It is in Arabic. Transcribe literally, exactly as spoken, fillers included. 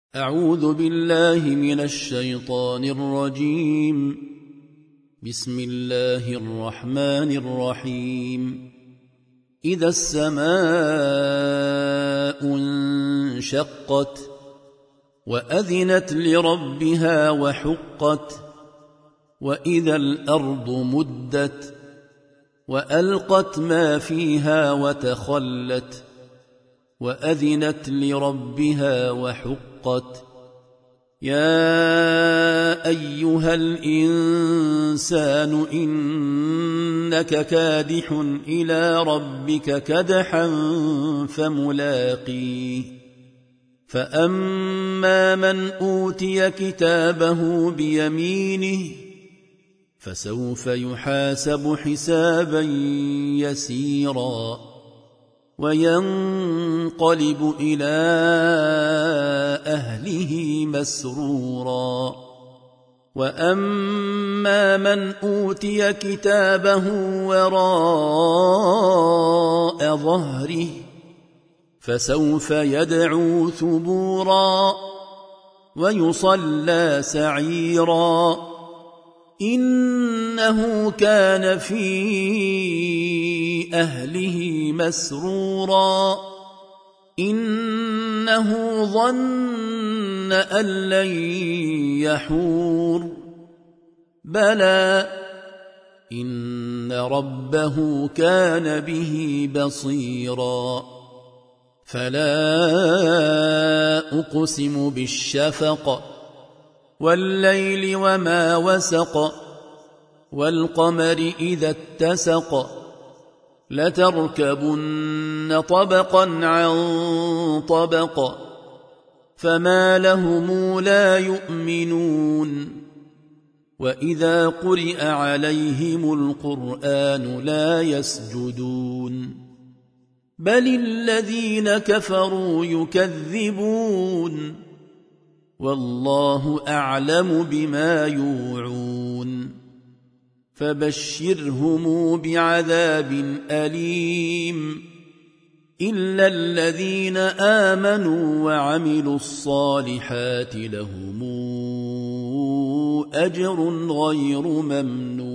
أعوذ بالله من الشيطان الرجيم. بسم الله الرحمن الرحيم. إذا السماء انشقت وأذنت لربها وحقت وإذا الأرض مدت وألقت ما فيها وتخلت وأذنت لربها وحقت. يا أيها الإنسان إنك كادح إلى ربك كدحا فملاقيه. فأما من أوتي كتابه بيمينه فسوف يحاسب حسابا يسيرا وينقلب إلى أهله مسرورا. وأما من أوتي كتابه وراء ظهره فسوف يدعو ثبورا ويصلى سعيرا إنه كان في أهله مسرورا إنه ظن أن لن يحور بلى إن ربه كان به بصيرا. فلا أقسم بالشفق والليل وما وسق والقمر إذا اتسق لتركبن طبقا عن طبق فما لهم لا يؤمنون. وإذا قرئ عليهم القرآن لا يسجدون بل الذين كفروا يكذبون والله أعلم بما يوعون. فبشرهم بعذاب أليم إلا الذين آمنوا وعملوا الصالحات لهم أجر غير ممنون.